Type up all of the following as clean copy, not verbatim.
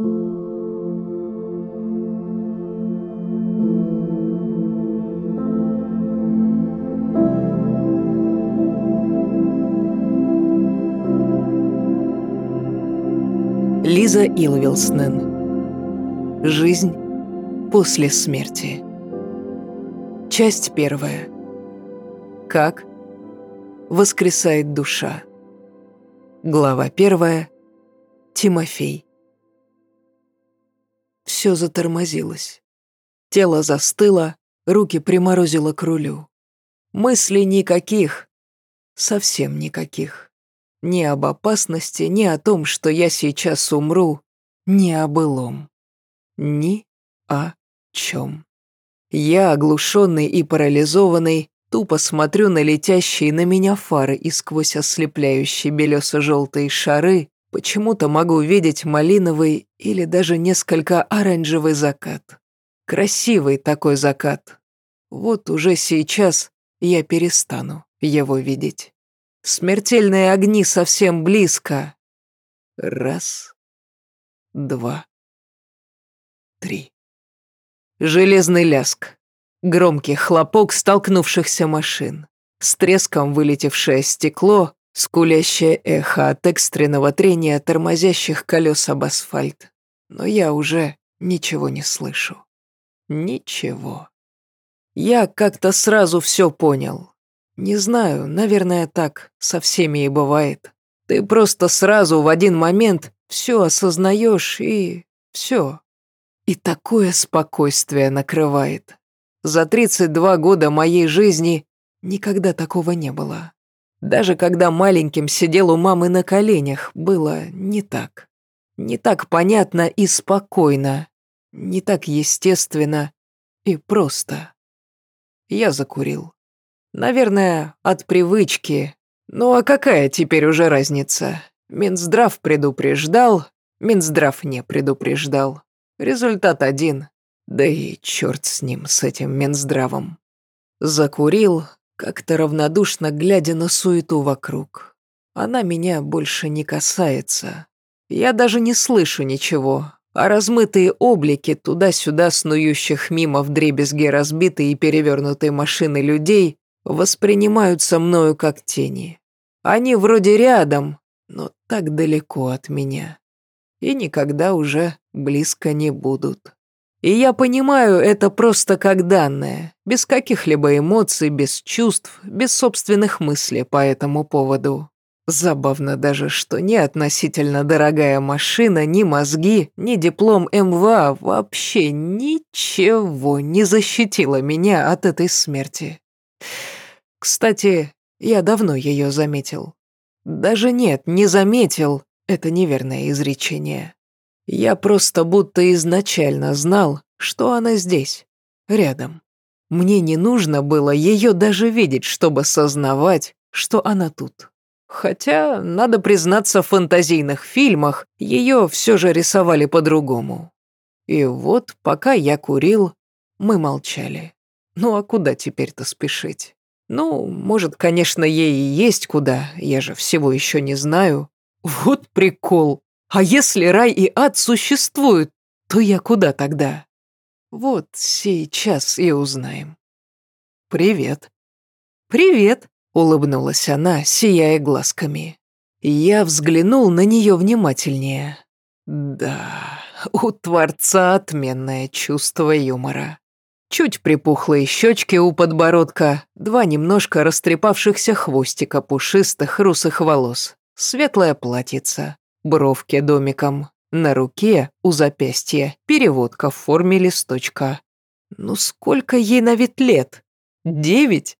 Лиза Илвилснен. Жизнь после смерти. Часть 1. Как воскресает душа. Глава 1. Тимофей. Все затормозилось. Тело застыло, руки приморозило к рулю. Мыслей никаких, совсем никаких. Ни об опасности, ни о том, что я сейчас умру, ни о былом. Ни о чем. Я, оглушенный и парализованный, тупо смотрю на летящие на меня фары, и сквозь ослепляющие белесо-желтые шары почему-то могу видеть малиновый или даже несколько оранжевый закат. Красивый такой закат. Вот уже сейчас я перестану его видеть. Смертельные огни совсем близко. 1, 2, 3. Железный ляск. Громкий хлопок столкнувшихся машин. С треском вылетевшее стекло, скулящее эхо от экстренного трения тормозящих колес об асфальт. Но я уже ничего не слышу. Ничего. Я как-то сразу все понял. Не знаю, наверное, так со всеми и бывает. Ты просто сразу в один момент все осознаешь и все. И такое спокойствие накрывает. За 32 года моей жизни никогда такого не было. Даже когда маленьким сидел у мамы на коленях, было не так. Не так понятно и спокойно. Не так естественно и просто. Я закурил. Наверное, от привычки. Ну а какая теперь уже разница? Минздрав предупреждал, Минздрав не предупреждал. Результат один. Да и черт с ним, с этим Минздравом. Закурил, как-то равнодушно глядя на суету вокруг. Она меня больше не касается. Я даже не слышу ничего, а размытые облики туда-сюда снующих мимо вдребезги разбитой и перевернутой машины людей воспринимаются мною как тени. Они вроде рядом, но так далеко от меня. И никогда уже близко не будут. И я понимаю это просто как данное, без каких-либо эмоций, без чувств, без собственных мыслей по этому поводу. Забавно даже, что ни относительно дорогая машина, ни мозги, ни диплом МВА вообще ничего не защитило меня от этой смерти. Кстати, я давно ее заметил. Даже нет, не заметил, это неверное изречение. Я просто будто изначально знал, что она здесь, рядом. Мне не нужно было ее даже видеть, чтобы сознавать, что она тут. Хотя, надо признаться, в фантазийных фильмах ее все же рисовали по-другому. И вот, пока я курил, мы молчали. Ну а куда теперь-то спешить? Ну, может, конечно, ей и есть куда, я же всего еще не знаю. Вот прикол. А если рай и ад существуют, то я куда тогда? Вот сейчас и узнаем. «Привет». «Привет», — улыбнулась она, сияя глазками. Я взглянул на нее внимательнее. Да, у Творца отменное чувство юмора. Чуть припухлые щечки у подбородка, 2 немножко растрепавшихся хвостика пушистых русых волос, светлая платьице, бровки домиком, на руке у запястья переводка в форме листочка. Ну сколько ей на вид лет? 9?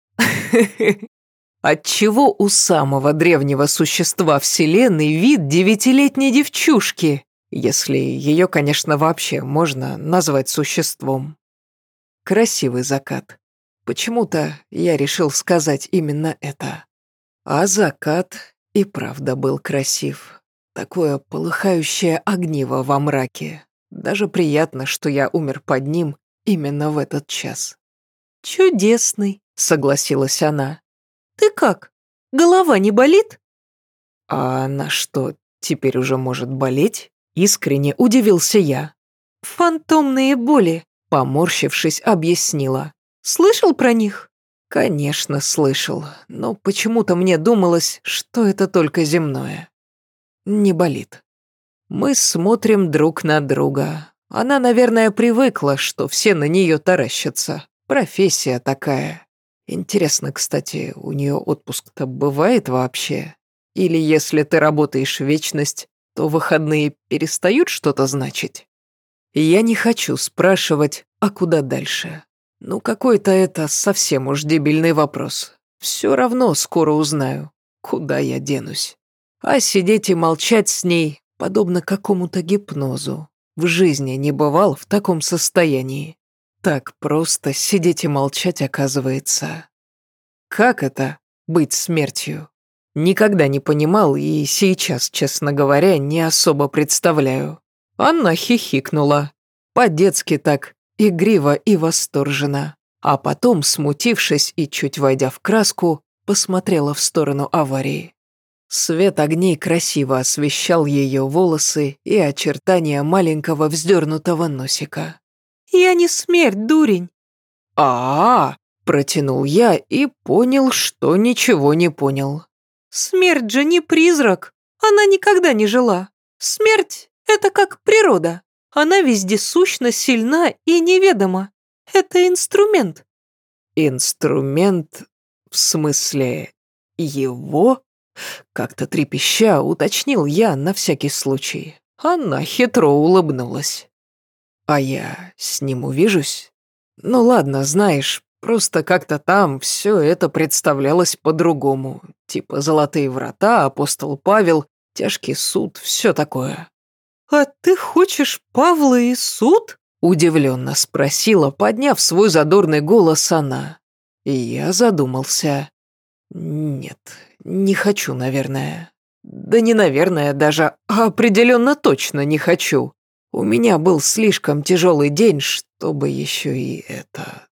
Отчего у самого древнего существа Вселенной вид 9-летней девчушки, если ее, конечно, вообще можно назвать существом? Красивый закат. Почему-то я решил сказать именно это. А закат и правда был красив. Такое полыхающее огниво во мраке. Даже приятно, что я умер под ним именно в этот час. «Чудесный», — согласилась она. «Ты как? Голова не болит?» «А она что, теперь уже может болеть?» Искренне удивился я. «Фантомные боли», — поморщившись, объяснила. «Слышал про них?» Конечно, слышал, но почему-то мне думалось, что это только земное. Не болит. Мы смотрим друг на друга. Она, наверное, привыкла, что все на нее таращатся. Профессия такая. Интересно, кстати, у нее отпуск-то бывает вообще? Или если ты работаешь вечность, то выходные перестают что-то значить? Я не хочу спрашивать, а куда дальше. Ну, какой-то это совсем уж дебильный вопрос. Все равно скоро узнаю, куда я денусь. А сидеть и молчать с ней подобно какому-то гипнозу. В жизни не бывал в таком состоянии. Так просто сидеть и молчать, оказывается. Как это — быть смертью? Никогда не понимал и сейчас, честно говоря, не особо представляю. Она хихикнула. По-детски так, игриво и восторженно. А потом, смутившись и чуть войдя в краску, посмотрела в сторону аварии. Свет огней красиво освещал ее волосы и очертания маленького вздернутого носика. «Я не смерть, дурень!» А-а-а! Протянул я и понял, что ничего не понял. «Смерть же не призрак! Она никогда не жила! Смерть — это как природа! Она вездесущна, сильна и неведома! Это инструмент!» Инструмент? В смысле, его? Как-то трепеща уточнил я на всякий случай. Она хитро улыбнулась. А я с ним увижусь? Ну ладно, знаешь, просто как-то там все это представлялось по-другому. Типа золотые врата, апостол Павел, тяжкий суд, все такое. «А ты хочешь Павла и суд?» Удивленно спросила, подняв свой задорный голос она. И я задумался. Нет, не хочу, наверное. Да не наверное даже, а определенно точно не хочу. У меня был слишком тяжелый день, чтобы еще и это...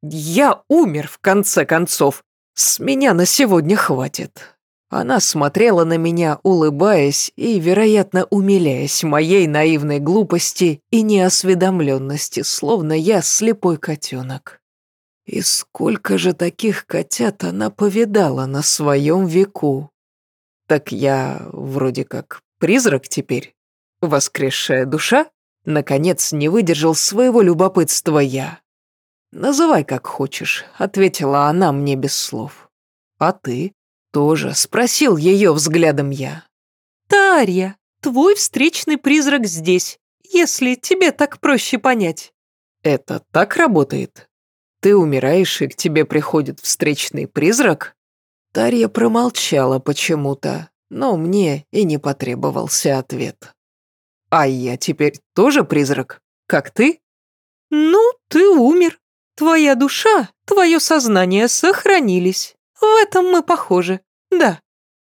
Я умер, в конце концов. С меня на сегодня хватит. Она смотрела на меня, улыбаясь и, вероятно, умиляясь моей наивной глупости и неосведомленности, словно я слепой котенок. И сколько же таких котят она повидала на своем веку? Так я вроде как призрак теперь? Воскресшая душа? Наконец не выдержал своего любопытства я. «Называй как хочешь», — ответила она мне без слов. «А ты?» «Тоже», — спросил ее взглядом я. «Тарья, твой встречный призрак здесь, если тебе так проще понять». «Это так работает? Ты умираешь, и к тебе приходит встречный призрак?» Тарья промолчала почему-то, но мне и не потребовался ответ. «А я теперь тоже призрак, как ты?» «Ну, ты умер. Твоя душа, твое сознание сохранились. В этом мы похожи, да».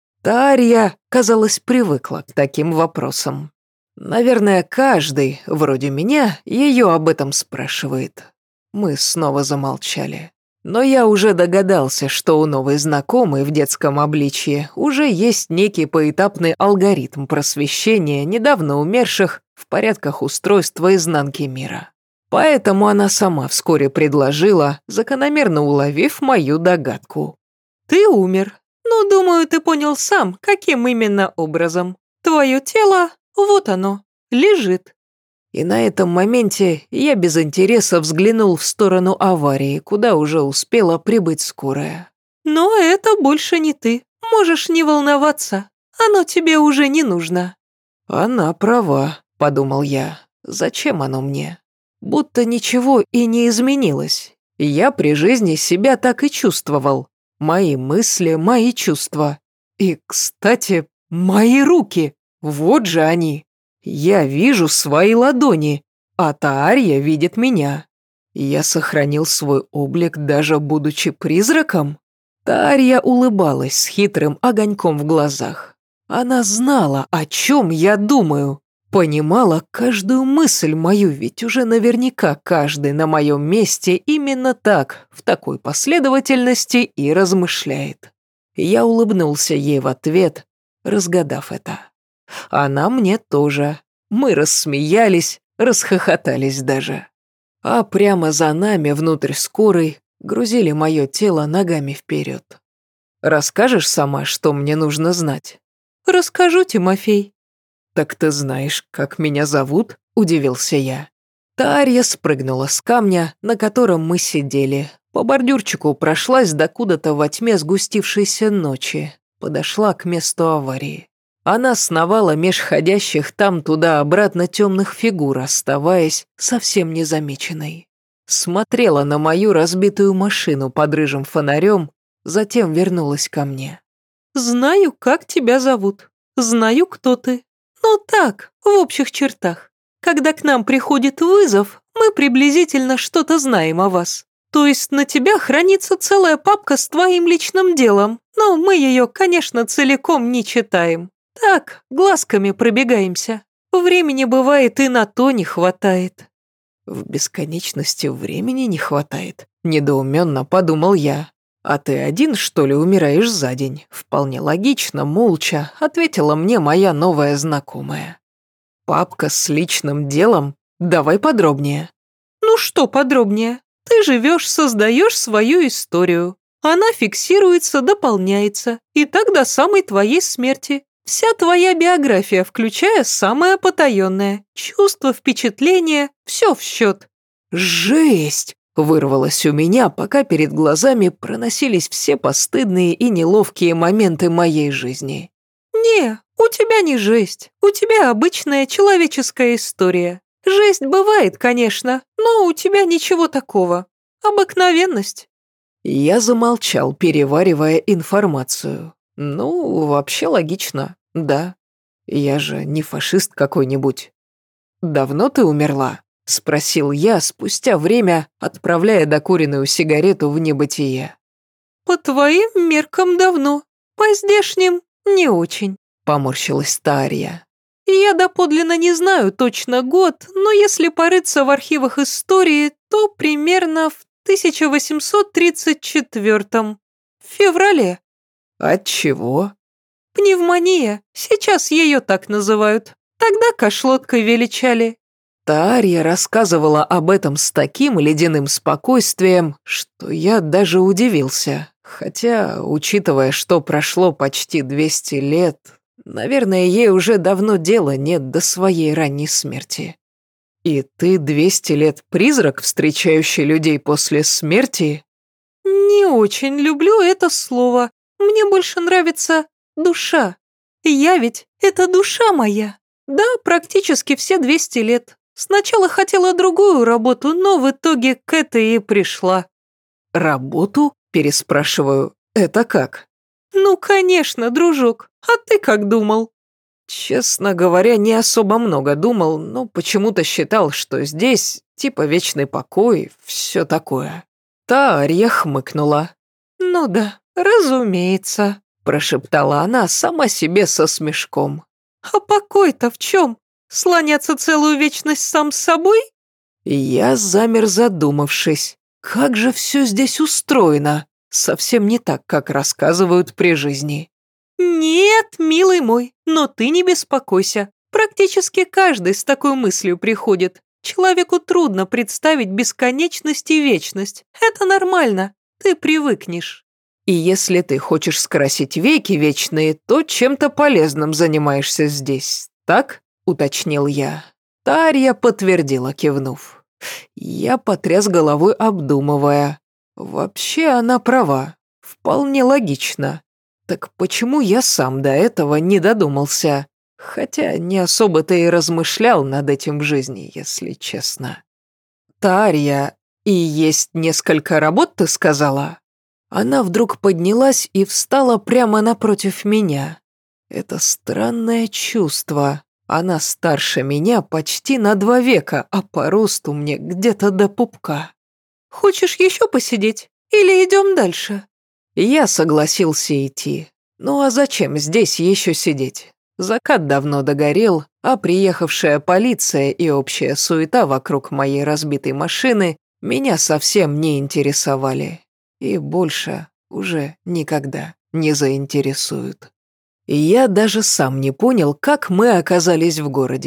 Тарья, казалось, привыкла к таким вопросам. Наверное, каждый, вроде меня, ее об этом спрашивает. Мы снова замолчали. Но я уже догадался, что у новой знакомой в детском обличье уже есть некий поэтапный алгоритм просвещения недавно умерших в порядках устройства изнанки мира. Поэтому она сама вскоре предложила, закономерно уловив мою догадку. «Ты умер. Ну, думаю, ты понял сам, каким именно образом. Твое тело, вот оно, лежит». И на этом моменте я без интереса взглянул в сторону аварии, куда уже успела прибыть скорая. «Но это больше не ты. Можешь не волноваться. Оно тебе уже не нужно». «Она права», — подумал я. «Зачем оно мне? Будто ничего и не изменилось. Я при жизни себя так и чувствовал. Мои мысли, мои чувства. И, кстати, мои руки. Вот же они. Я вижу свои ладони, а Таарья видит меня. Я сохранил свой облик, даже будучи призраком?» Таарья улыбалась с хитрым огоньком в глазах. Она знала, о чем я думаю. Понимала каждую мысль мою, ведь уже наверняка каждый на моем месте именно так, в такой последовательности и размышляет. Я улыбнулся ей в ответ, разгадав это. Она мне тоже. Мы рассмеялись, расхохотались даже. А прямо за нами внутрь скорой грузили мое тело ногами вперед. Расскажешь сама, что мне нужно знать? Расскажу, Тимофей. Так ты знаешь, как меня зовут? Удивился я. Тарья спрыгнула с камня, на котором мы сидели. По бордюрчику прошлась до куда-то во тьме сгустившейся ночи. Подошла к месту аварии. Она сновала меж ходящих там туда-обратно темных фигур, оставаясь совсем незамеченной. Смотрела на мою разбитую машину под рыжим фонарем, затем вернулась ко мне. Знаю, как тебя зовут. Знаю, кто ты. Ну так, в общих чертах. Когда к нам приходит вызов, мы приблизительно что-то знаем о вас. То есть на тебя хранится целая папка с твоим личным делом, но мы ее, конечно, целиком не читаем. Так, глазками пробегаемся. Времени бывает и на то не хватает. В бесконечности времени не хватает, недоуменно подумал я. А ты один, что ли, умираешь за день? Вполне логично, молча, ответила мне моя новая знакомая. Папка с личным делом? Давай подробнее. Ну что подробнее? Ты живешь, создаешь свою историю. Она фиксируется, дополняется. И так до самой твоей смерти. Вся твоя биография, включая самое потаенное. Чувства, впечатления, все в счет. Жесть! Вырвалось у меня, пока перед глазами проносились все постыдные и неловкие моменты моей жизни. Не, у тебя не жесть. У тебя обычная человеческая история. Жесть бывает, конечно, но у тебя ничего такого. Обыкновенность. Я замолчал, переваривая информацию. Ну, вообще логично, да. Я же не фашист какой-нибудь. Давно ты умерла? Спросил я спустя время, отправляя докуренную сигарету в небытие. По твоим меркам давно, по здешним не очень. Поморщилась Тарья. Я доподлинно не знаю точно год, но если порыться в архивах истории, то примерно в 1834 в феврале. От чего? Пневмония, сейчас ее так называют. Тогда кошлоткой величали. Тарья рассказывала об этом с таким ледяным спокойствием, что я даже удивился. Хотя, учитывая, что прошло почти 200 лет, наверное, ей уже давно дела нет до своей ранней смерти. И ты 200 лет призрак, встречающий людей после смерти? Не очень люблю это слово. Мне больше нравится душа. Я ведь это душа моя. Да, практически все 200 лет. Сначала хотела другую работу, но в итоге к этой и пришла. Работу? Переспрашиваю. Это как? Ну, конечно, дружок. А ты как думал? Честно говоря, не особо много думал, но почему-то считал, что здесь типа вечный покой, все такое. Тарья хмыкнула. Ну да, разумеется, Прошептала она сама себе со смешком. а покой-то в чем? Слоняться целую вечность сам с собой? Я замер, задумавшись. Как же все здесь устроено? Совсем не так, как рассказывают при жизни. Нет, милый мой, но ты не беспокойся. Практически каждый с такой мыслью приходит. Человеку трудно представить бесконечность и вечность. Это нормально, ты привыкнешь. И если ты хочешь скрасить веки вечные, то чем-то полезным занимаешься здесь, так? Уточнил я. Тарья подтвердила, кивнув. Я потряс головой, обдумывая. Вообще она права. Вполне логично. Так почему я сам до этого не додумался? Хотя не особо-то и размышлял над этим в жизни, если честно. Тарья, и есть несколько работ, ты сказала? Она вдруг поднялась и встала прямо напротив меня. Это странное чувство. Она старше меня почти на 2 века, а по росту мне где-то до пупка. Хочешь еще посидеть? Или идем дальше? Я согласился идти. Ну а зачем здесь еще сидеть? Закат давно догорел, а приехавшая полиция и общая суета вокруг моей разбитой машины меня совсем не интересовали. И больше уже никогда не заинтересуют. И я даже сам не понял, как мы оказались в городе.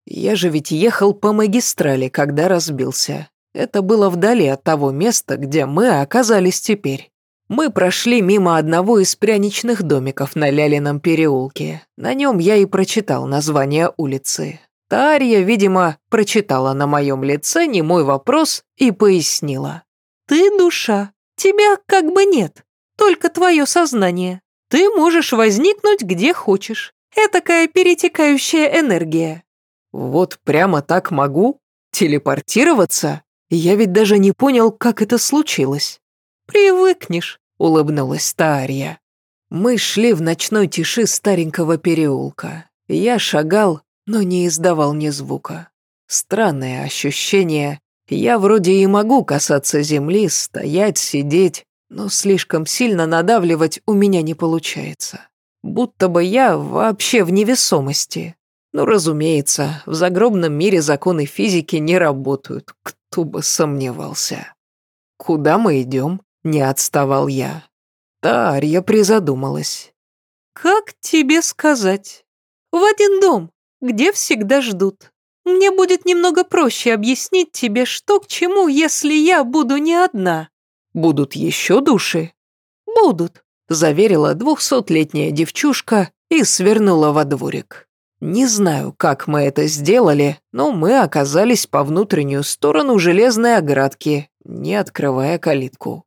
Я же ведь ехал по магистрали, когда разбился. Это было вдали от того места, где мы оказались теперь. Мы прошли мимо одного из пряничных домиков на Лялином переулке. На нем я и прочитал название улицы. Тарья, видимо, прочитала на моем лице немой вопрос и пояснила. Ты душа, тебя как бы нет, только твое сознание. Ты можешь возникнуть где хочешь. Этакая перетекающая энергия. Вот прямо так могу? Телепортироваться? Я ведь даже не понял, как это случилось. Привыкнешь, улыбнулась Тарья. Мы шли в ночной тиши старенького переулка. Я шагал, но не издавал ни звука. Странное ощущение. Я вроде и могу касаться земли, стоять, сидеть, но слишком сильно надавливать у меня не получается. Будто бы я вообще в невесомости. Ну, разумеется, в загробном мире законы физики не работают, кто бы сомневался. «Куда мы идем?» – не отставал я. Тарья призадумалась. Как тебе сказать? В один дом, где всегда ждут. Мне будет немного проще объяснить тебе, что к чему, если я буду не одна. «Будут еще души?» Будут», – заверила 200-летняя девчушка и свернула во дворик. Не знаю, как мы это сделали, но мы оказались по внутреннюю сторону железной оградки, не открывая калитку.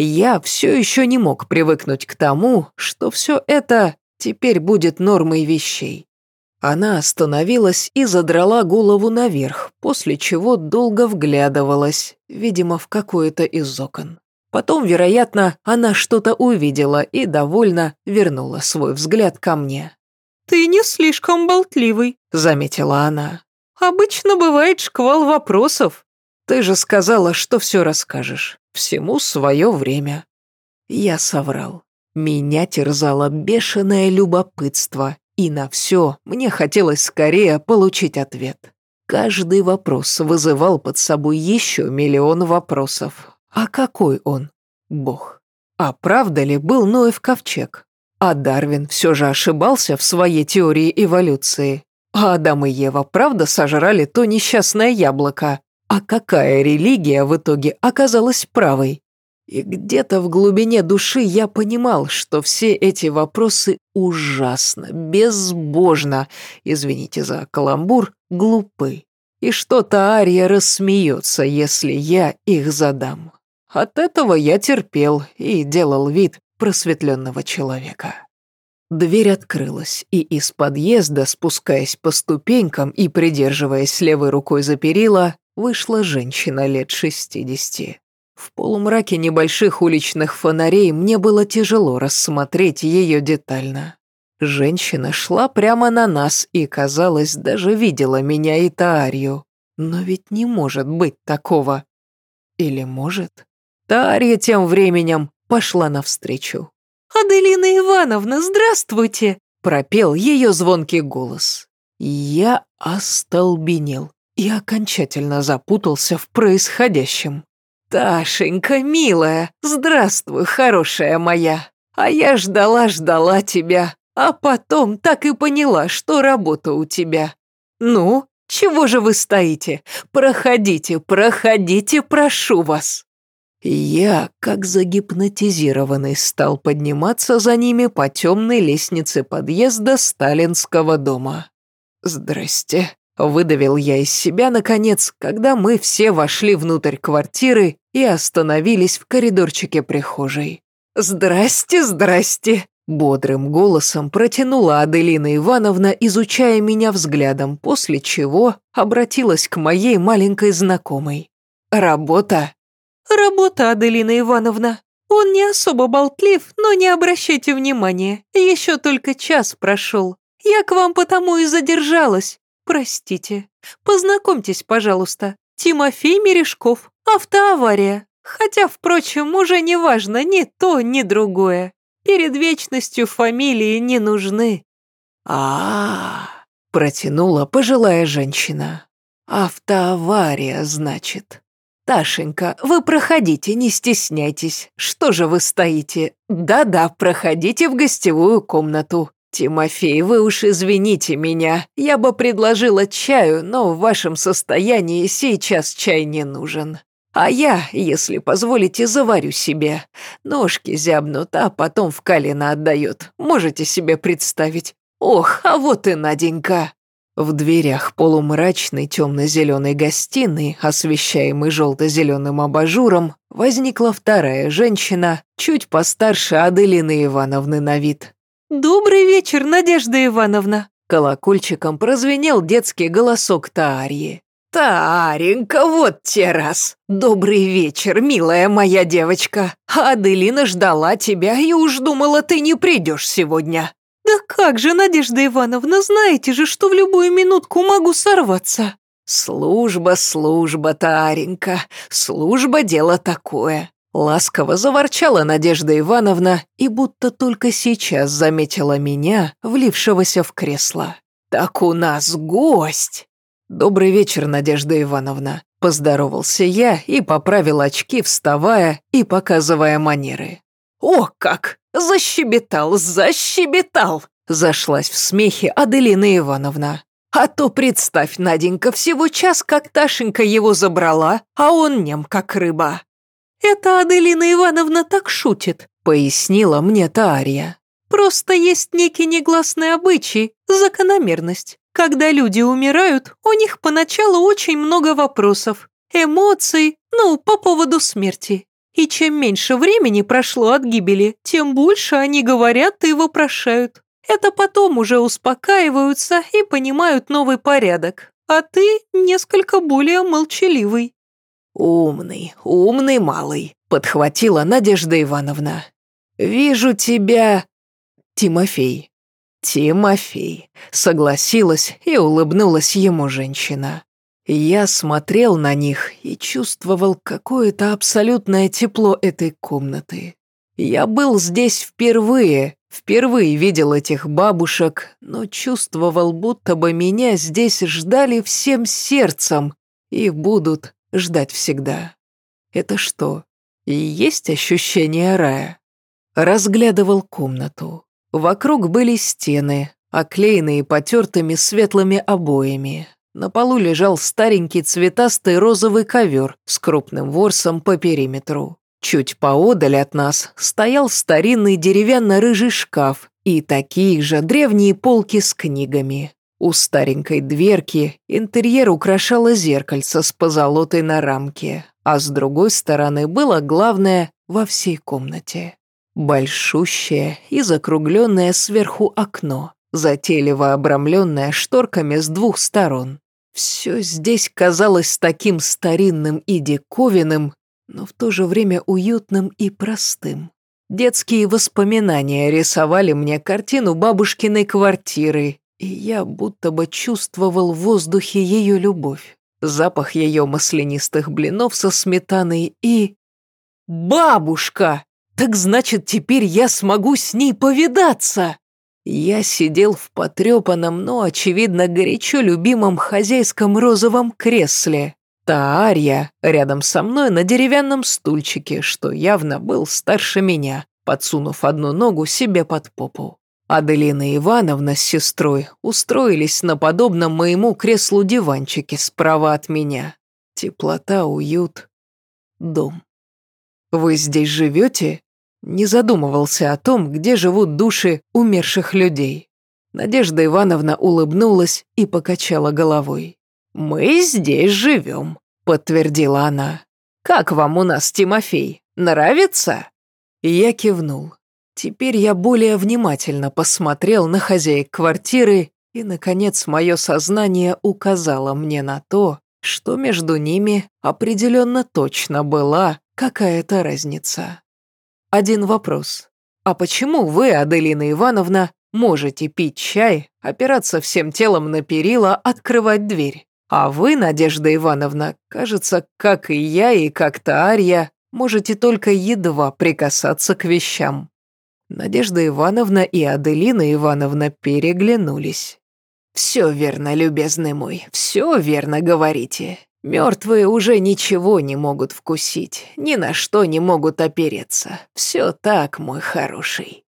Я все еще не мог привыкнуть к тому, что все это теперь будет нормой вещей. Она остановилась и задрала голову наверх, после чего долго вглядывалась, видимо, в какое-то из окон. Потом, вероятно, она что-то увидела и довольно вернула свой взгляд ко мне. «Ты не слишком болтливый», — заметила она. «Обычно бывает шквал вопросов». «Ты же сказала, что все расскажешь. Всему свое время». Я соврал. Меня терзало бешеное любопытство, и на все мне хотелось скорее получить ответ. Каждый вопрос вызывал под собой еще миллион вопросов. А какой он? Бог. А правда ли был Ноев ковчег? А Дарвин все же ошибался в своей теории эволюции. А Адам и Ева правда сожрали то несчастное яблоко? А какая религия в итоге оказалась правой? И где-то в глубине души я понимал, что все эти вопросы ужасно, безбожно, извините за каламбур, глупы. И что Таария рассмеется, если я их задам. От этого я терпел и делал вид просветленного человека. Дверь открылась, и из подъезда, спускаясь по ступенькам и придерживаясь левой рукой за перила, вышла женщина лет 60. В полумраке небольших уличных фонарей мне было тяжело рассмотреть ее детально. Женщина шла прямо на нас и, казалось, даже видела меня и Таарию. Но ведь не может быть такого. Или может? Таария тем временем пошла навстречу. «Аделина Ивановна, здравствуйте!» – пропел ее звонкий голос. Я остолбенел и окончательно запутался в происходящем. «Ташенька, милая, здравствуй, хорошая моя. А я ждала тебя, а потом так и поняла, что работа у тебя. Ну, чего же вы стоите? Проходите, прошу вас». Я, как загипнотизированный, стал подниматься за ними по темной лестнице подъезда сталинского дома. «Здрасте», — выдавил я из себя, наконец, когда мы все вошли внутрь квартиры и остановились в коридорчике прихожей. «Здрасте, здрасте», — бодрым голосом протянула Аделина Ивановна, изучая меня взглядом, после чего обратилась к моей маленькой знакомой. «Работа?» «Работа, Аделина Ивановна. Он не особо болтлив, но не обращайте внимания. Еще только час прошел. Я к вам потому и задержалась. Простите. Познакомьтесь, пожалуйста. Тимофей Мережков. Автоавария. Хотя, впрочем, уже не важно ни то, ни другое. Перед вечностью фамилии не нужны». Протянула пожилая женщина. «Автоавария, значит. Ташенька, вы проходите, не стесняйтесь. Что же вы стоите? Да-да, проходите в гостевую комнату. «Тимофей, вы уж извините меня, я бы предложила чаю, но в вашем состоянии сейчас чай не нужен. А я, если позволите, заварю себе. Ножки зябнут, а потом в Калина отдает. Можете себе представить? Ох, а вот и Наденька!» В дверях полумрачной темно-зеленой гостиной, освещаемой желто-зеленым абажуром, возникла вторая женщина, чуть постарше Аделины Ивановны на вид. «Добрый вечер, Надежда Ивановна!» Колокольчиком прозвенел детский голосок Таарьи. «Тааренька, вот те раз! Добрый вечер, милая моя девочка! Аделина ждала тебя и уж думала, ты не придешь сегодня!» «Да как же, Надежда Ивановна, знаете же, что в любую минутку могу сорваться!» «Служба, служба, Тааренька, служба — дело такое!» Ласково заворчала Надежда Ивановна и будто только сейчас заметила меня, влившегося в кресло. «Так у нас гость!» «Добрый вечер, Надежда Ивановна», — поздоровался я и поправил очки, вставая и показывая манеры. «О как! Защебетал, защебетал!» — зашлась в смехе Аделина Ивановна. «А то представь, Наденька, всего час, как Ташенька его забрала, а он нем, как рыба». «Это Аделина Ивановна так шутит», — пояснила мне Таарья. «Просто есть некий негласный обычай, закономерность. Когда люди умирают, у них поначалу очень много вопросов, эмоций, по поводу смерти. И чем меньше времени прошло от гибели, тем больше они говорят и вопрошают. Это потом уже успокаиваются и понимают новый порядок. А ты несколько более молчаливый». «Умный, умный малый», — подхватила Надежда Ивановна. «Вижу тебя, Тимофей». «Тимофей», — согласилась и улыбнулась ему женщина. Я смотрел на них и чувствовал какое-то абсолютное тепло этой комнаты. Я был здесь впервые видел этих бабушек, но чувствовал, будто бы меня здесь ждали всем сердцем и будут ждать всегда. Это что, и есть ощущение рая? Разглядывал комнату. Вокруг были стены, оклеенные потертыми светлыми обоями. На полу лежал старенький цветастый розовый ковер с крупным ворсом по периметру. Чуть поодаль от нас стоял старинный деревянно-рыжий шкаф и такие же древние полки с книгами. У старенькой дверки интерьер украшало зеркальце с позолотой на рамке, а с другой стороны было главное во всей комнате. Большущее и закругленное сверху окно, затейливо обрамленное шторками с двух сторон. Все здесь казалось таким старинным и диковинным, но в то же время уютным и простым. Детские воспоминания рисовали мне картину бабушкиной квартиры, и я будто бы чувствовал в воздухе ее любовь, запах ее маслянистых блинов со сметаной и... «Бабушка! Так значит, теперь я смогу с ней повидаться!» Я сидел в потрепанном, но, очевидно, горячо любимом хозяйском розовом кресле. Таарья рядом со мной на деревянном стульчике, что явно был старше меня, подсунув одну ногу себе под попу. Аделина Ивановна с сестрой устроились на подобном моему креслу диванчике справа от меня. Теплота, уют, дом. «Вы здесь живете?» Не задумывался о том, где живут души умерших людей. Надежда Ивановна улыбнулась и покачала головой. «Мы здесь живем», — подтвердила она. «Как вам у нас, Тимофей? Нравится?» Я кивнул. Теперь я более внимательно посмотрел на хозяек квартиры, и, наконец, мое сознание указало мне на то, что между ними определенно точно была какая-то разница. Один вопрос. А почему вы, Аделина Ивановна, можете пить чай, опираться всем телом на перила, открывать дверь? А вы, Надежда Ивановна, кажется, как и я, и как Таарья, можете только едва прикасаться к вещам. Надежда Ивановна и Аделина Ивановна переглянулись. «Все верно, любезный мой, все верно говорите. Мертвые уже ничего не могут вкусить, ни на что не могут опереться. Все так, мой хороший».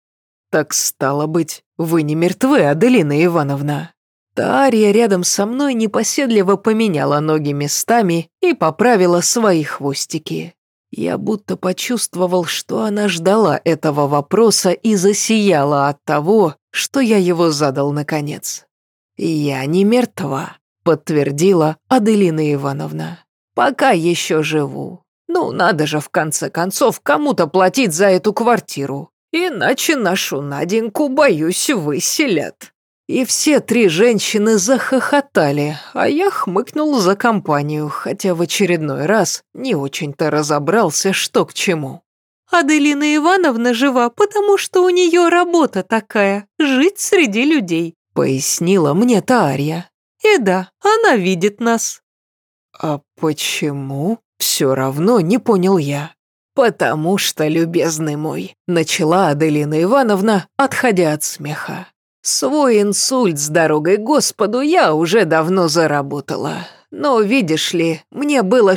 Так стало быть, вы не мертвы, Аделина Ивановна. Таария рядом со мной непоседливо поменяла ноги местами и поправила свои хвостики. Я будто почувствовал, что она ждала этого вопроса и засияла от того, что я его задал наконец. «Я не мертва», — подтвердила Аделина Ивановна. «Пока еще живу. Ну, надо же, в конце концов, кому-то платить за эту квартиру. Иначе нашу Наденьку, боюсь, выселят». И все три женщины захохотали, а я хмыкнул за компанию, хотя в очередной раз не очень-то разобрался, что к чему. Аделина Ивановна жива, потому что у нее работа такая – жить среди людей», – пояснила мне Таария. «И да, она видит нас». «А почему?» – все равно не понял я. «Потому что, любезный мой», – начала Аделина Ивановна, отходя от смеха. «Свой инсульт с дорогой к Господу я уже давно заработала. Но, видишь ли, мне было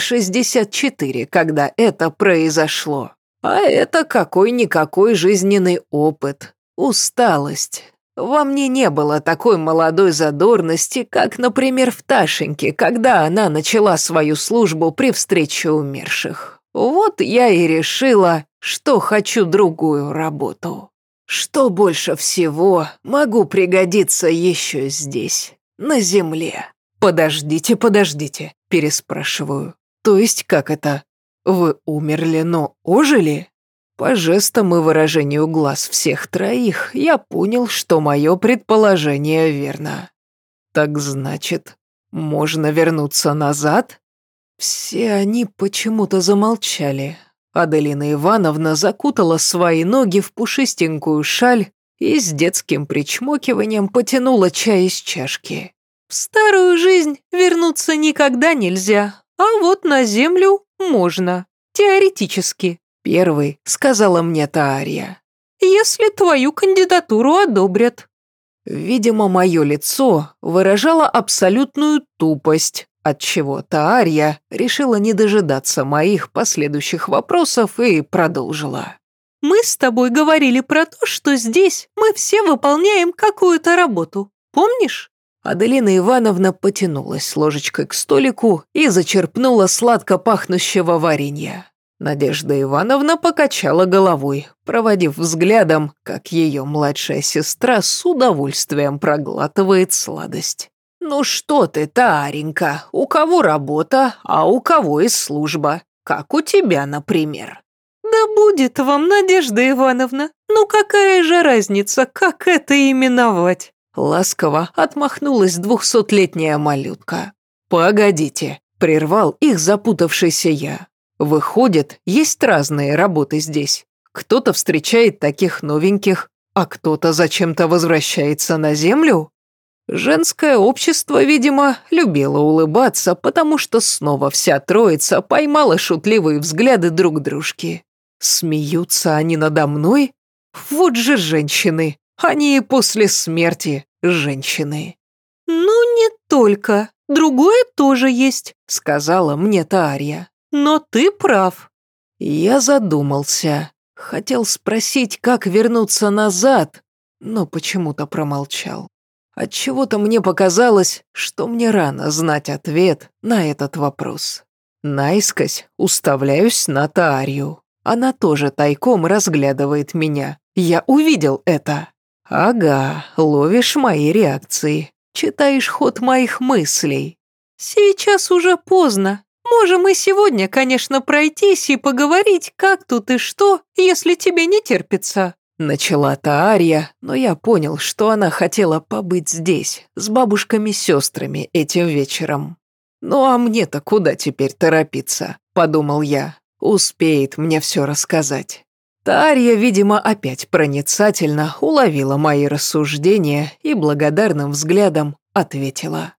64, когда это произошло. А это какой-никакой жизненный опыт, усталость. Во мне не было такой молодой задорности, как, например, в Ташеньке, когда она начала свою службу при встрече умерших. Вот я и решила, что хочу другую работу. Что больше всего могу пригодиться еще здесь, на земле». «Подождите», – переспрашиваю. «То есть как это? Вы умерли, но ожили?» По жестам и выражению глаз всех троих я понял, что мое предположение верно. «Так значит, можно вернуться назад?» Все они почему-то замолчали. Аделина Ивановна закутала свои ноги в пушистенькую шаль и с детским причмокиванием потянула чай из чашки. «В старую жизнь вернуться никогда нельзя, а вот на землю можно, теоретически», – первой сказала мне Таария. «Если твою кандидатуру одобрят». Видимо, мое лицо выражало абсолютную тупость, отчего Таария решила не дожидаться моих последующих вопросов и продолжила. «Мы с тобой говорили про то, что здесь мы все выполняем какую-то работу. Помнишь?» Аделина Ивановна потянулась ложечкой к столику и зачерпнула сладко пахнущего варенья. Надежда Ивановна покачала головой, проводив взглядом, как ее младшая сестра с удовольствием проглатывает сладость. «Ну что ты, Тааренька, у кого работа, а у кого и служба, как у тебя, например». «Да будет вам, Надежда Ивановна, ну какая же разница, как это именовать?» Ласково отмахнулась 200-летняя малютка. «Погодите», — прервал их запутавшийся я. «Выходит, есть разные работы здесь. Кто-то встречает таких новеньких, а кто-то зачем-то возвращается на землю?» Женское общество, видимо, любило улыбаться, потому что снова вся троица поймала шутливые взгляды друг дружки. Смеются они надо мной? Вот же женщины! Они и после смерти женщины. «Ну, не только. Другое тоже есть», — сказала мне Таария. «Но ты прав». Я задумался. Хотел спросить, как вернуться назад, но почему-то промолчал. Отчего-то мне показалось, что мне рано знать ответ на этот вопрос. Наискось уставляюсь на Таарию. Она тоже тайком разглядывает меня. Я увидел это. Ага, ловишь мои реакции. Читаешь ход моих мыслей. «Сейчас уже поздно. Можем и сегодня, конечно, пройтись и поговорить, как тут и что, если тебе не терпится». Начала Таария, но я понял, что она хотела побыть здесь, с бабушками-сестрами этим вечером. «Ну а мне-то куда теперь торопиться?» – подумал я. Успеет мне все рассказать. Таария, видимо, опять проницательно уловила мои рассуждения и благодарным взглядом ответила.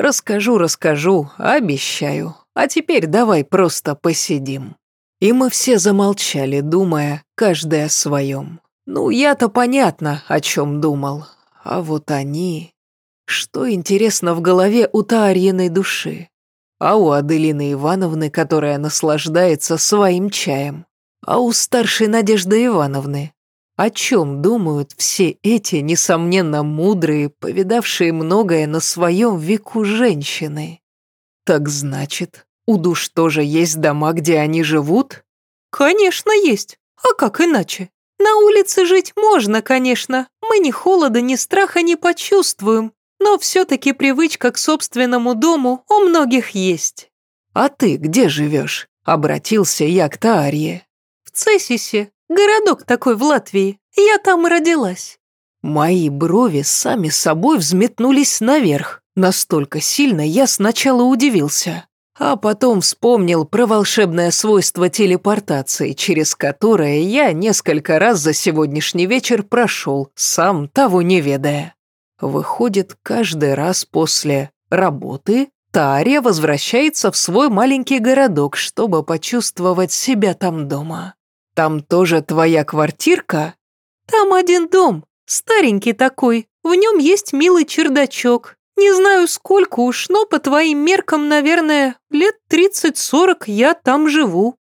«Расскажу, обещаю. А теперь давай просто посидим». И мы все замолчали, думая, каждый о своем. Ну, я-то понятно, о чем думал. А вот они... Что интересно в голове у Таарьиной души? А у Аделины Ивановны, которая наслаждается своим чаем? А у старшей Надежды Ивановны? О чем думают все эти, несомненно, мудрые, повидавшие многое на своем веку женщины? Так значит, у душ тоже есть дома, где они живут? Конечно, есть. А как иначе? На улице жить можно, конечно. Мы ни холода, ни страха не почувствуем. Но все-таки привычка к собственному дому у многих есть. А ты где живешь? Обратился я к Таарье. В Цесисе. Городок такой в Латвии. Я там и родилась. Мои брови сами собой взметнулись наверх. Настолько сильно я сначала удивился, а потом вспомнил про волшебное свойство телепортации, через которое я несколько раз за сегодняшний вечер прошел, сам того не ведая. Выходит, каждый раз после работы Таарья возвращается в свой маленький городок, чтобы почувствовать себя там дома. Там тоже твоя квартирка? Там один дом, старенький такой. В нем есть милый чердачок. Не знаю, сколько уж, но по твоим меркам, наверное, лет 30-40 я там живу.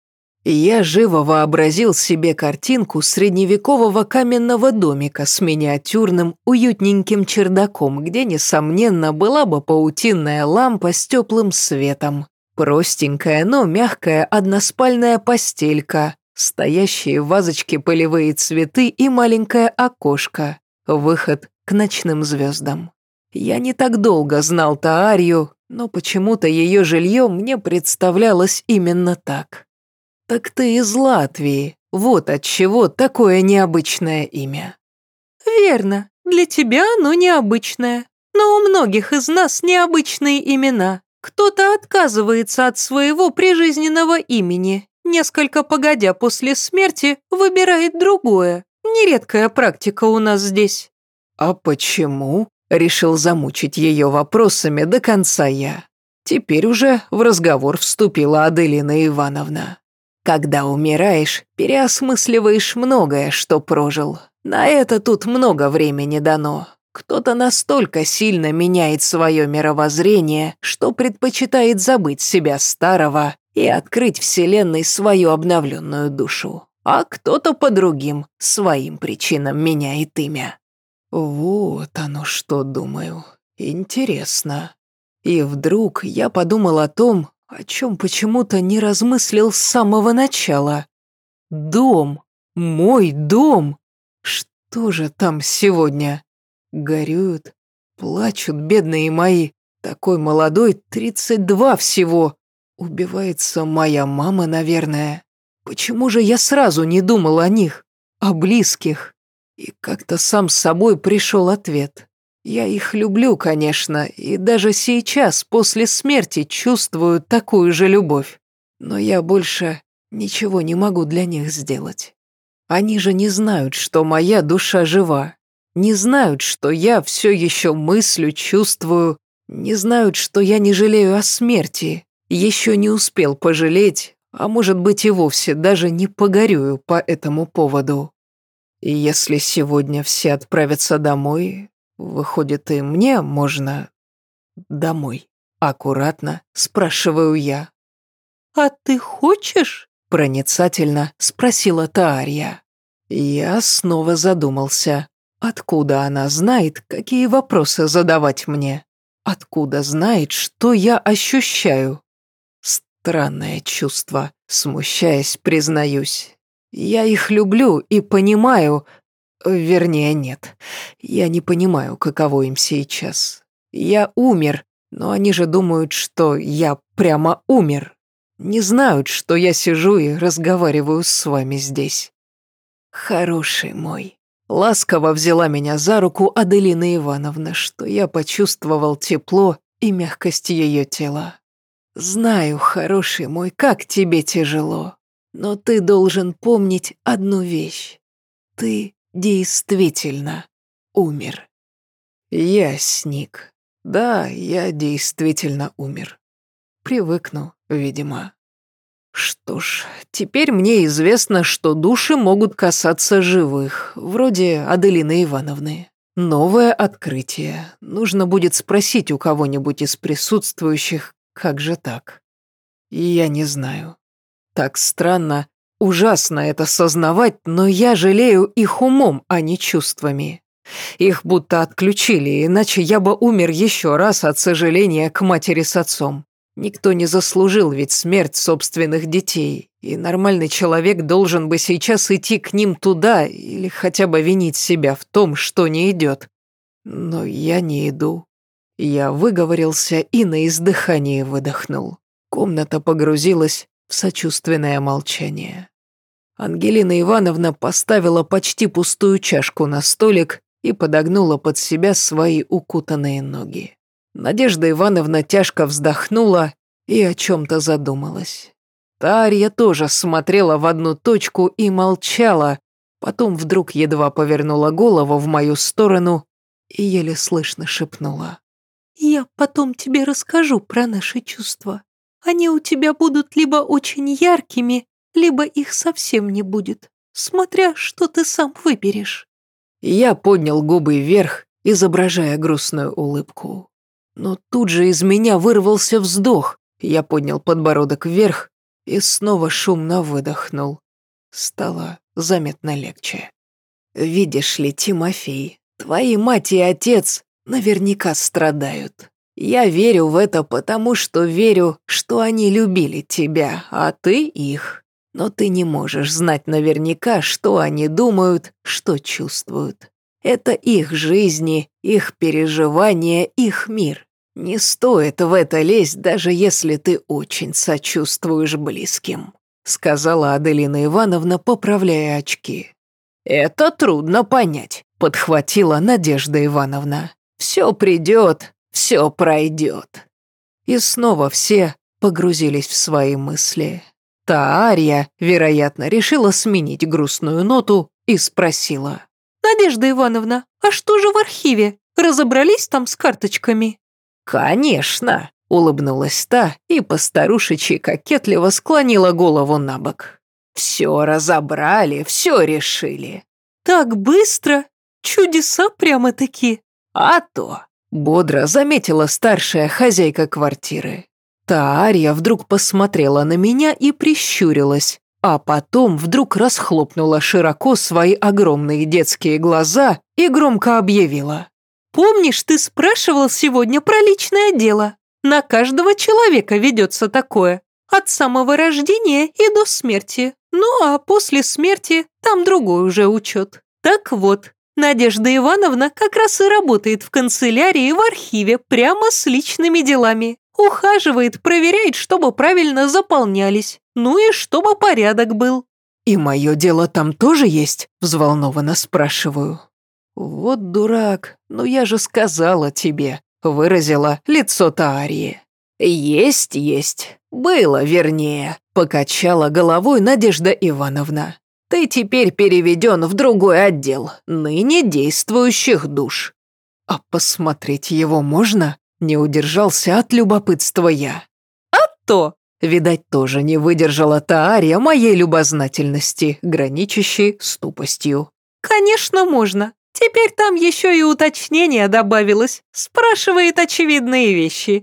Я живо вообразил себе картинку средневекового каменного домика с миниатюрным, уютненьким чердаком, где, несомненно, была бы паутинная лампа с теплым светом, простенькая, но мягкая односпальная постелька, стоящие в вазочке полевые цветы и маленькое окошко, выход к ночным звездам. Я не так долго знал Таарью, но почему-то ее жилье мне представлялось именно так. Так ты из Латвии, вот отчего такое необычное имя. Верно, для тебя оно необычное. Но у многих из нас необычные имена. Кто-то отказывается от своего прижизненного имени, несколько погодя после смерти выбирает другое. Нередкая практика у нас здесь. А почему? Решил замучить ее вопросами до конца я. Теперь уже в разговор вступила Аделина Ивановна. Когда умираешь, переосмысливаешь многое, что прожил. На это тут много времени дано. Кто-то настолько сильно меняет свое мировоззрение, что предпочитает забыть себя старого и открыть Вселенной свою обновленную душу. А кто-то по другим, своим причинам меняет имя. Вот оно что, думаю. Интересно. И вдруг я подумал о том, о чем почему-то не размыслил с самого начала. Дом. Мой дом. Что же там сегодня? Горюют, плачут бедные мои. Такой молодой, 32 всего. Убивается моя мама, наверное. Почему же я сразу не думал о них, о близких? И как-то сам с собой пришел ответ. Я их люблю, конечно, и даже сейчас, после смерти, чувствую такую же любовь. Но я больше ничего не могу для них сделать. Они же не знают, что моя душа жива. Не знают, что я все еще мыслю, чувствую. Не знают, что я не жалею о смерти. Еще не успел пожалеть, а может быть и вовсе даже не погорюю по этому поводу. И если сегодня все отправятся домой, выходит, и мне можно домой. Аккуратно спрашиваю я. «А ты хочешь?» — проницательно спросила Таарья. Я снова задумался. Откуда она знает, какие вопросы задавать мне? Откуда знает, что я ощущаю? Странное чувство, смущаясь, признаюсь. Я их люблю и понимаю, вернее, нет. Я не понимаю, каково им сейчас. Я умер, но они же думают, что я прямо умер. Не знают, что я сижу и разговариваю с вами здесь. Хороший мой. Ласково взяла меня за руку Аделина Ивановна, что я почувствовал тепло и мягкость ее тела. Знаю, хороший мой, как тебе тяжело. Но ты должен помнить одну вещь. Ты действительно умер. Я сник. Да, я действительно умер. Привыкну, видимо. Что ж, теперь мне известно, что души могут касаться живых, вроде Аделины Ивановны. Новое открытие. Нужно будет спросить у кого-нибудь из присутствующих, как же так. И я не знаю. Так странно, Ужасно это сознавать, но я жалею их умом, а не чувствами. Их будто отключили, иначе я бы умер еще раз от сожаления к матери с отцом. Никто не заслужил ведь смерть собственных детей, и нормальный человек должен бы сейчас идти к ним туда или хотя бы винить себя в том, что не идет. Но я не иду. Я выговорился и на издыхании выдохнул. Комната погрузилась в сочувственное молчание. Ангелина Ивановна поставила почти пустую чашку на столик и подогнула под себя свои укутанные ноги. Надежда Ивановна тяжко вздохнула и о чем-то задумалась. Тарья тоже смотрела в одну точку и молчала, потом вдруг едва повернула голову в мою сторону и еле слышно шепнула. «Я потом тебе расскажу про наши чувства. Они у тебя будут либо очень яркими, либо их совсем не будет, смотря что ты сам выберешь». Я поднял губы вверх, изображая грустную улыбку. Но тут же из меня вырвался вздох. Я поднял подбородок вверх и снова шумно выдохнул. Стало заметно легче. «Видишь ли, Тимофей, твои мать и отец наверняка страдают. Я верю в это, потому что верю, что они любили тебя, а ты их. Но ты не можешь знать наверняка, что они думают, что чувствуют. Это их жизни, их переживания, их мир. Не стоит в это лезть, даже если ты очень сочувствуешь близким», сказала Аделина Ивановна, поправляя очки. «Это трудно понять», подхватила Надежда Ивановна. «Все придет, все пройдет». И снова все погрузились в свои мысли. Та Ария, вероятно, решила сменить грустную ноту и спросила. «Надежда Ивановна, а что же в архиве? Разобрались там с карточками?» «Конечно», — улыбнулась та и постарушечьи кокетливо склонила голову на бок. «Все разобрали, все решили». «Так быстро? Чудеса прямо-таки». «А то», — бодро заметила старшая хозяйка квартиры. Та Ария вдруг посмотрела на меня и прищурилась, а потом вдруг расхлопнула широко свои огромные детские глаза и громко объявила. «Помнишь, ты спрашивал сегодня про личное дело? На каждого человека ведется такое. От самого рождения и до смерти. Ну а после смерти там другой уже учет. Так вот, Надежда Ивановна как раз и работает в канцелярии в архиве прямо с личными делами. Ухаживает, проверяет, чтобы правильно заполнялись. Ну и чтобы порядок был». «И мое дело там тоже есть?» – взволнованно спрашиваю. «Вот дурак, но я же сказала тебе», – выразила лицо Таарии. «Есть, есть. Было, вернее», – покачала головой Надежда Ивановна. «Ты теперь переведен в другой отдел, ныне действующих душ». «А посмотреть его можно?» – не удержался от любопытства я. «А то!» – видать, тоже не выдержала Таария моей любознательности, граничащей с тупостью. «Конечно, можно. Теперь там еще и уточнение добавилось. Спрашивает очевидные вещи».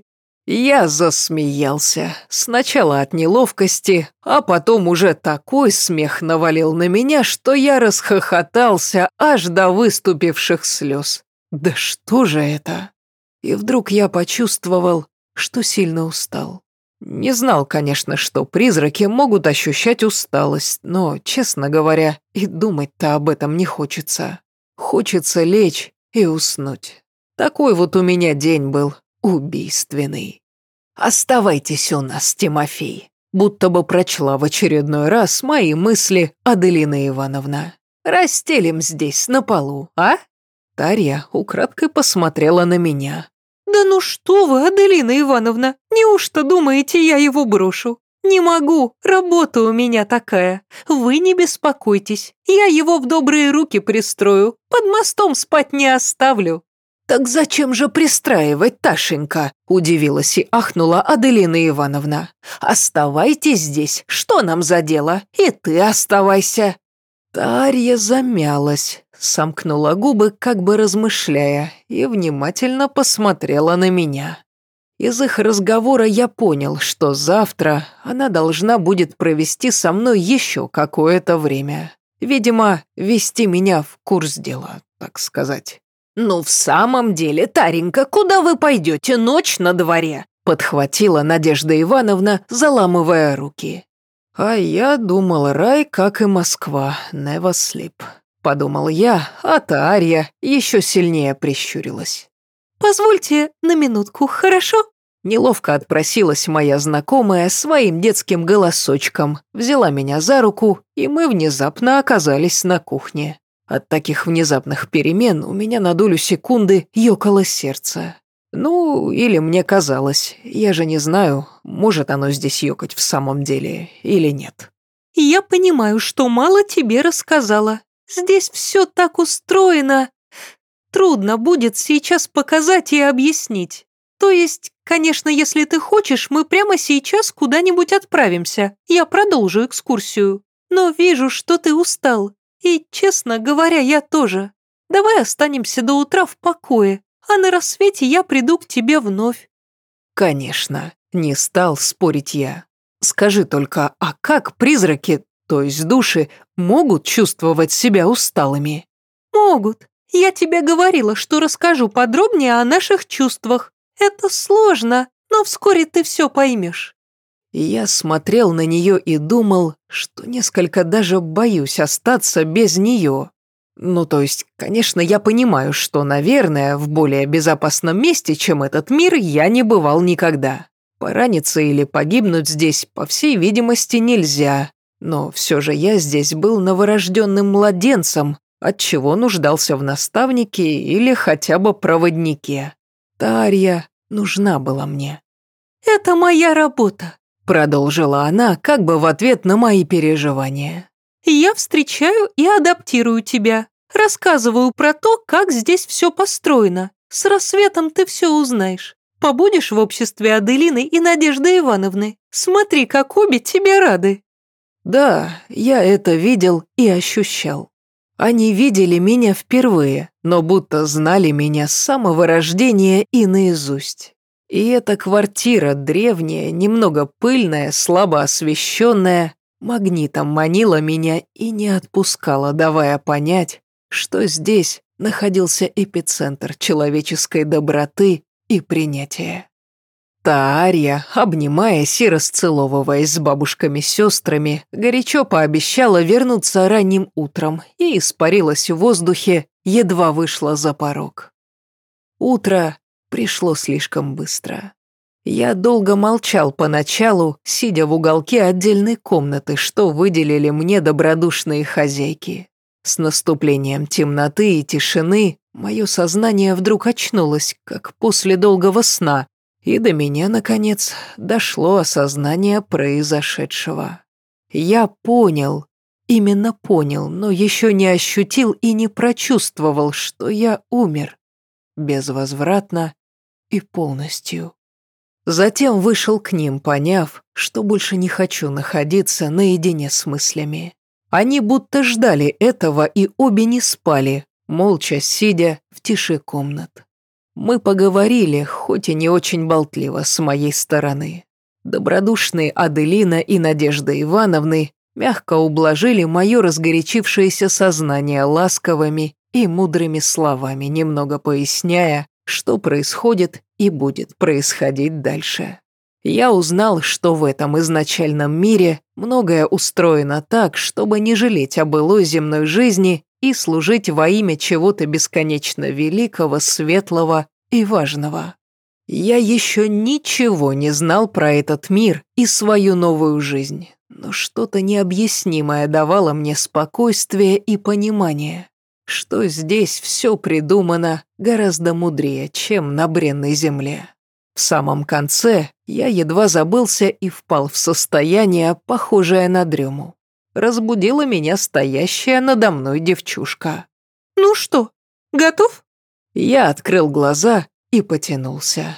Я засмеялся. Сначала от неловкости, а потом уже такой смех навалил на меня, что я расхохотался аж до выступивших слез. Да что же это? И вдруг я почувствовал, что сильно устал. Не знал, конечно, что призраки могут ощущать усталость, но, честно говоря, и думать-то об этом не хочется. Хочется лечь и уснуть. Такой вот у меня день был убийственный. «Оставайтесь у нас, Тимофей», будто бы прочла в очередной раз мои мысли Аделина Ивановна. «Расстелим здесь, на полу, а?» Тарья украдкой посмотрела на меня. «Да ну что вы, Аделина Ивановна, неужто думаете, я его брошу? Не могу, работа у меня такая. Вы не беспокойтесь, я его в добрые руки пристрою, под мостом спать не оставлю». «Так зачем же пристраивать, Ташенька?» – удивилась и ахнула Аделина Ивановна. «Оставайтесь здесь, что нам за дело? И ты оставайся». Тарья замялась, сомкнула губы, как бы размышляя, и внимательно посмотрела на меня. Из их разговора я понял, что завтра она должна будет провести со мной еще какое-то время. Видимо, ввести меня в курс дела, так сказать. «Ну, в самом деле, Таренька, куда вы пойдете? Ночь на дворе!» Подхватила Надежда Ивановна, заламывая руки. «А я думал, рай, как и Москва, never sleep», — подумал я, а Таарья еще сильнее прищурилась. «Позвольте на минутку, хорошо?» Неловко отпросилась моя знакомая своим детским голосочком, взяла меня за руку, и мы внезапно оказались на кухне. От таких внезапных перемен у меня на долю секунды ёкало сердце. Ну, или мне казалось, я же не знаю, может оно здесь ёкать в самом деле или нет. «Я понимаю, что мало тебе рассказала. Здесь все так устроено. Трудно будет сейчас показать и объяснить. То есть, конечно, если ты хочешь, мы прямо сейчас куда-нибудь отправимся. Я продолжу экскурсию. Но вижу, что ты устал. И, честно говоря, я тоже. Давай останемся до утра в покое, а на рассвете я приду к тебе вновь». Конечно, не стал спорить я. Скажи только, а как призраки, то есть души, могут чувствовать себя усталыми? «Могут. Я тебе говорила, что расскажу подробнее о наших чувствах. Это сложно, но вскоре ты все поймешь». Я смотрел на нее и думал, что несколько даже боюсь остаться без нее. Ну, то есть, конечно, я понимаю, что, наверное, в более безопасном месте, чем этот мир, я не бывал никогда. Пораниться или погибнуть здесь, по всей видимости, нельзя. Но все же я здесь был новорожденным младенцем, отчего нуждался в наставнике или хотя бы проводнике. Тарья нужна была мне. «Это моя работа. Продолжила она, как бы в ответ на мои переживания. Я встречаю и адаптирую тебя. Рассказываю про то, как здесь все построено. С рассветом ты все узнаешь. Побудешь в обществе Аделины и Надежды Ивановны. Смотри, как обе тебе рады». Да, я это видел и ощущал. Они видели меня впервые, но будто знали меня с самого рождения и наизусть. И эта квартира древняя, немного пыльная, слабо освещенная, магнитом манила меня и не отпускала, давая понять, что здесь находился эпицентр человеческой доброты и принятия. Таарья, обнимаясь и расцеловываясь с бабушками-сестрами, горячо пообещала вернуться ранним утром и испарилась в воздухе, едва вышла за порог. Утро пришло слишком быстро. Я долго молчал поначалу, сидя в уголке отдельной комнаты, что выделили мне добродушные хозяйки. С наступлением темноты и тишины мое сознание вдруг очнулось, как после долгого сна, и до меня, наконец, дошло осознание произошедшего. Я понял, именно понял, но еще не ощутил и не прочувствовал, что я умер. Безвозвратно и полностью. Затем вышел к ним, поняв, что больше не хочу находиться наедине с мыслями. Они будто ждали этого и обе не спали, молча сидя в тиши комнат. Мы поговорили, хоть и не очень болтливо с моей стороны. Добродушные Аделина и Надежда Ивановны мягко ублажили мое разгорячившееся сознание ласковыми и мудрыми словами, немного поясняя, что происходит и будет происходить дальше. Я узнал, что в этом изначальном мире многое устроено так, чтобы не жалеть о былой земной жизни и служить во имя чего-то бесконечно великого, светлого и важного. Я еще ничего не знал про этот мир и свою новую жизнь, но что-то необъяснимое давало мне спокойствие и понимание, что здесь все придумано гораздо мудрее, чем на бренной земле. В самом конце я едва забылся и впал в состояние, похожее на дрему. Разбудила меня стоящая надо мной девчушка. «Ну что, готов?» Я открыл глаза и потянулся.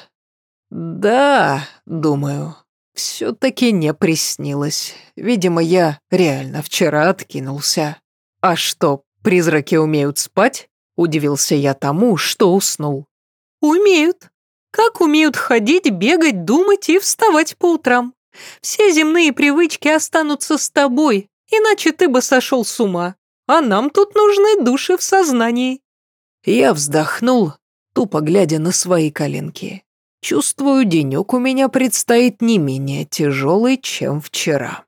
Да, думаю, все-таки не приснилось. Видимо, я реально вчера откинулся. А что, призраки умеют спать? Удивился я тому, что уснул. «Умеют. как умеют ходить, бегать, думать и вставать по утрам. Все земные привычки останутся с тобой, иначе ты бы сошел с ума. А нам тут нужны души в сознании». Я вздохнул, тупо глядя на свои коленки. Чувствую, денек у меня предстоит не менее тяжелый, чем вчера.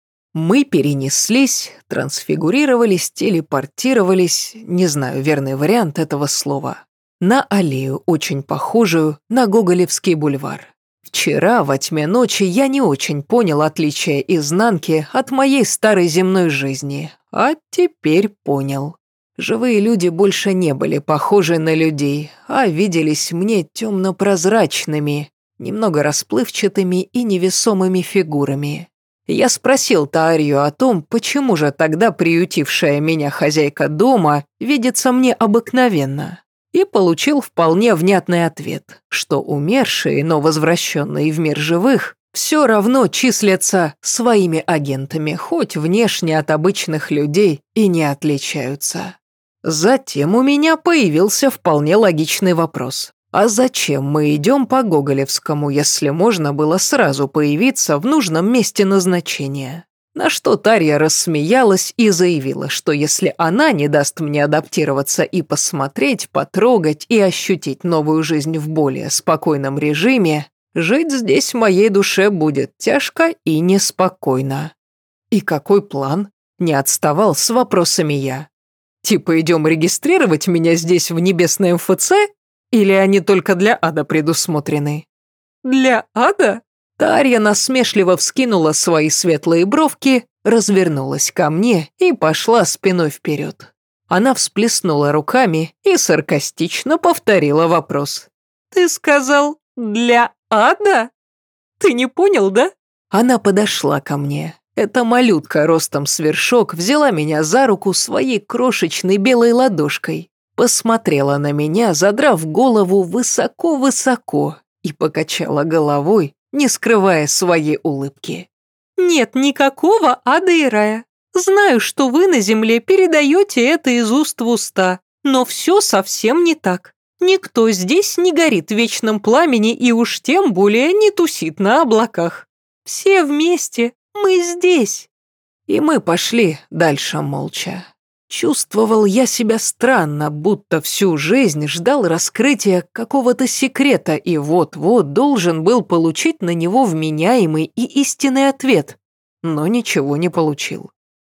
Мы перенеслись, трансфигурировались, телепортировались, не знаю верный вариант этого слова, на аллею, очень похожую на Гоголевский бульвар. Вчера во тьме ночи я не очень понял отличие изнанки от моей старой земной жизни, а теперь понял. Живые люди больше не были похожи на людей, а виделись мне темно-прозрачными, немного расплывчатыми и невесомыми фигурами. Я спросил Таарию о том, почему же тогда приютившая меня хозяйка дома видится мне обыкновенно, и получил вполне внятный ответ, что умершие, но возвращенные в мир живых, все равно числятся своими агентами, хоть внешне от обычных людей и не отличаются. Затем у меня появился вполне логичный вопрос. А зачем мы идем по Гоголевскому, если можно было сразу появиться в нужном месте назначения? На что Тарья рассмеялась и заявила, что если она не даст мне адаптироваться и посмотреть, потрогать и ощутить новую жизнь в более спокойном режиме, жить здесь моей душе будет тяжко и неспокойно. «И какой план?» – не отставал с вопросами я. «Типа идем регистрировать меня здесь в небесной МФЦ? Или они только для ада предусмотрены?» «Для ада?» Тарья насмешливо вскинула свои светлые бровки, развернулась ко мне и пошла спиной вперед. Она всплеснула руками и саркастично повторила вопрос. «Ты сказал, для ада? Ты не понял, да?» Она подошла ко мне. Эта малютка ростом с вершок взяла меня за руку своей крошечной белой ладошкой, посмотрела на меня, задрав голову высоко-высоко, и покачала головой, не скрывая своей улыбки. «Нет никакого ада и рая. Знаю, что вы на земле передаете это из уст в уста, но все совсем не так. Никто здесь не горит в вечном пламени и уж тем более не тусит на облаках. Все вместе, мы здесь». И мы пошли дальше молча. Чувствовал я себя странно, будто всю жизнь ждал раскрытия какого-то секрета и вот-вот должен был получить на него вменяемый и истинный ответ, но ничего не получил.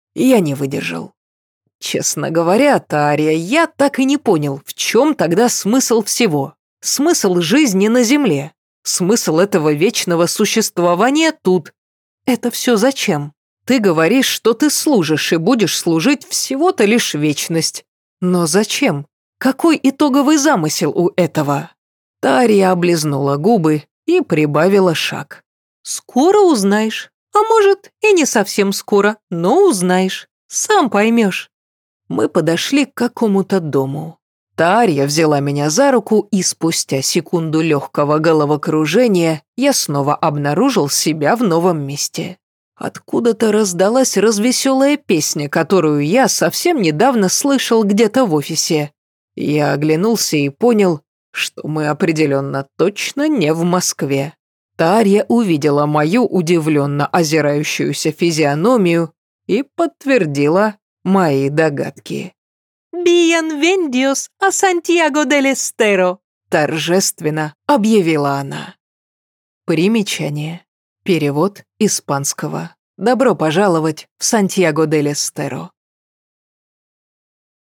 Я не выдержал. Честно говоря, Таария, я так и не понял, в чем тогда смысл всего. Смысл жизни на земле. Смысл этого вечного существования тут. Это все зачем? Ты говоришь, что ты служишь и будешь служить всего-то лишь вечность. Но зачем? Какой итоговый замысел у этого? Тарья облизнула губы и прибавила шаг. «Скоро узнаешь. А может, и не совсем скоро, но узнаешь. Сам поймешь». Мы подошли к какому-то дому. Тарья взяла меня за руку, и спустя секунду легкого головокружения я снова обнаружил себя в новом месте. Откуда-то раздалась развеселая песня, которую я совсем недавно слышал где-то в офисе. Я оглянулся и понял, что мы определенно точно не в Москве. Тарья увидела мою удивленно озирающуюся физиономию и подтвердила мои догадки. «Bienvenidos a Santiago del Estero», торжественно объявила она. Примечание. Перевод испанского. Добро пожаловать в Сантьяго-дель-Эстеро.